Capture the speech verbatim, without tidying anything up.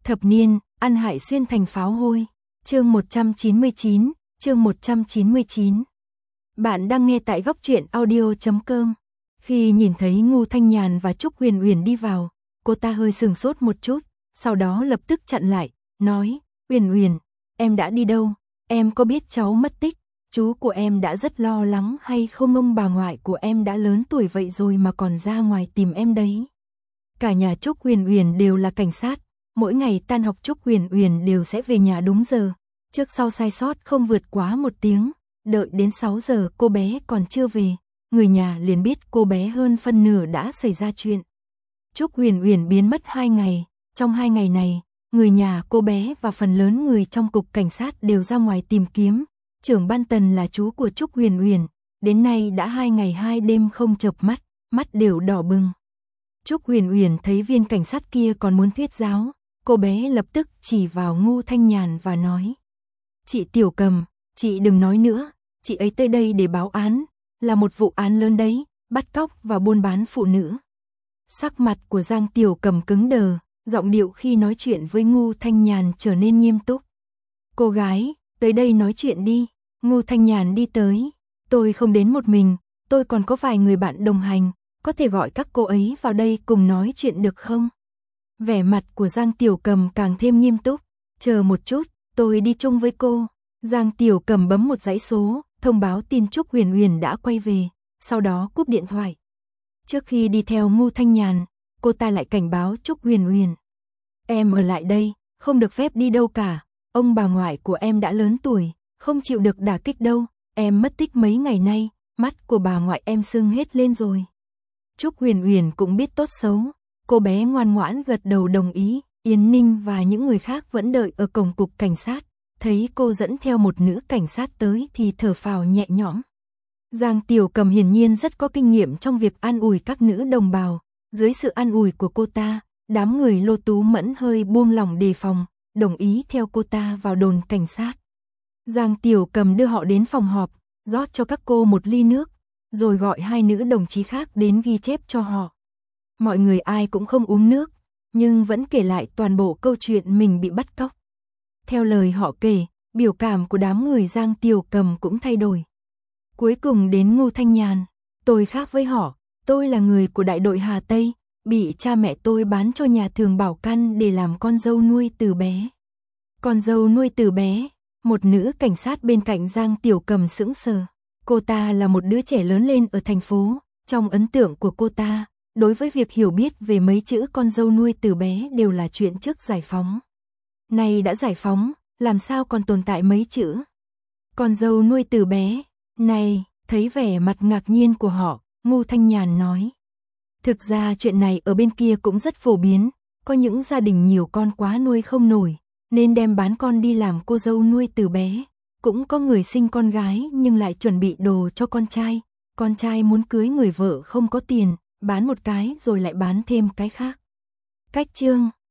Thập niên, ăn hại xuyên thành pháo hôi. Chương một trăm chín mươi chín, chương một trăm chín mươi chín. Bạn đang nghe tại góc truyện audio chấm com. Khi nhìn thấy Ngô Thanh Nhàn và Trúc Huyền Uyển đi vào, cô ta hơi sừng sốt một chút, sau đó lập tức chặn lại, nói: "Uyển Uyển, em đã đi đâu? Em có biết cháu mất tích? Chú của em đã rất lo lắng hay không? Ông bà ngoại của em đã lớn tuổi vậy rồi mà còn ra ngoài tìm em đấy." Cả nhà Trúc Huyền Uyển đều là cảnh sát, mỗi ngày tan học Trúc Huyền Uyển đều sẽ về nhà đúng giờ, trước sau sai sót không vượt quá một tiếng, đợi đến sáu giờ cô bé còn chưa về, người nhà liền biết cô bé hơn phân nửa đã xảy ra chuyện. Trúc Huyền Uyển biến mất hai ngày, trong hai ngày này, người nhà cô bé và phần lớn người trong cục cảnh sát đều ra ngoài tìm kiếm. Trưởng ban Tần là chú của Trúc Huyền Uyển, đến nay đã hai ngày hai đêm không chợp mắt, mắt đều đỏ bừng. Trúc Huyền Uyển thấy viên cảnh sát kia còn muốn thuyết giáo, cô bé lập tức chỉ vào Ngô Thanh Nhàn và nói: "Chị Tiểu Cầm, chị đừng nói nữa, chị ấy tới đây để báo án, là một vụ án lớn đấy, bắt cóc và buôn bán phụ nữ." Sắc mặt của Giang Tiểu Cầm cứng đờ, giọng điệu khi nói chuyện với Ngô Thanh Nhàn trở nên nghiêm túc. "Cô gái, tới đây nói chuyện đi." Ngô Thanh Nhàn đi tới. "Tôi không đến một mình, tôi còn có vài người bạn đồng hành, có thể gọi các cô ấy vào đây cùng nói chuyện được không?" Vẻ mặt của Giang Tiểu Cầm càng thêm nghiêm túc. "Chờ một chút, tôi đi chung với cô." Giang Tiểu Cầm bấm một dãy số, thông báo tin Trúc Huyền Uyển đã quay về, sau đó cúp điện thoại. Trước khi đi theo Ngô Thanh Nhàn, cô ta lại cảnh báo Trúc Huyền Uyển: "Em ở lại đây, không được phép đi đâu cả, ông bà ngoại của em đã lớn tuổi, không chịu được đả kích đâu, em mất tích mấy ngày nay, mắt của bà ngoại em sưng hết lên rồi." Trúc Huyền Uyển cũng biết tốt xấu, cô bé ngoan ngoãn gật đầu đồng ý. Yến Ninh và những người khác vẫn đợi ở cổng cục cảnh sát, thấy cô dẫn theo một nữ cảnh sát tới thì thở phào nhẹ nhõm. Giang Tiểu Cầm hiển nhiên rất có kinh nghiệm trong việc an ủi các nữ đồng bào, dưới sự an ủi của cô ta, đám người Lô Tú Mẫn hơi buông lỏng đề phòng, đồng ý theo cô ta vào đồn cảnh sát. Giang Tiểu Cầm đưa họ đến phòng họp, rót cho các cô một ly nước, rồi gọi hai nữ đồng chí khác đến ghi chép cho họ. Mọi người ai cũng không uống nước, nhưng vẫn kể lại toàn bộ câu chuyện mình bị bắt cóc. Theo lời họ kể, biểu cảm của đám người Giang Tiểu Cầm cũng thay đổi. Cuối cùng đến Ngô Thanh Nhàn: "Tôi khác với họ, tôi là người của đại đội Hà Tây, bị cha mẹ tôi bán cho nhà Thường Bảo Căn để làm con dâu nuôi từ bé." "Con dâu nuôi từ bé?" Một nữ cảnh sát bên cạnh Giang Tiểu Cầm sững sờ. Cô ta là một đứa trẻ lớn lên ở thành phố, trong ấn tượng của cô ta, đối với việc hiểu biết về mấy chữ con dâu nuôi từ bé đều là chuyện trước giải phóng. Nay đã giải phóng, làm sao còn tồn tại mấy chữ con dâu nuôi từ bé? Này, thấy vẻ mặt ngạc nhiên của họ, Ngô Thanh Nhàn nói: "Thực ra chuyện này ở bên kia cũng rất phổ biến, có những gia đình nhiều con quá nuôi không nổi, nên đem bán con đi làm cô dâu nuôi từ bé. Cũng có người sinh con gái nhưng lại chuẩn bị đồ cho con trai, con trai muốn cưới người vợ không có tiền, bán một cái rồi lại bán thêm cái khác." Cách chương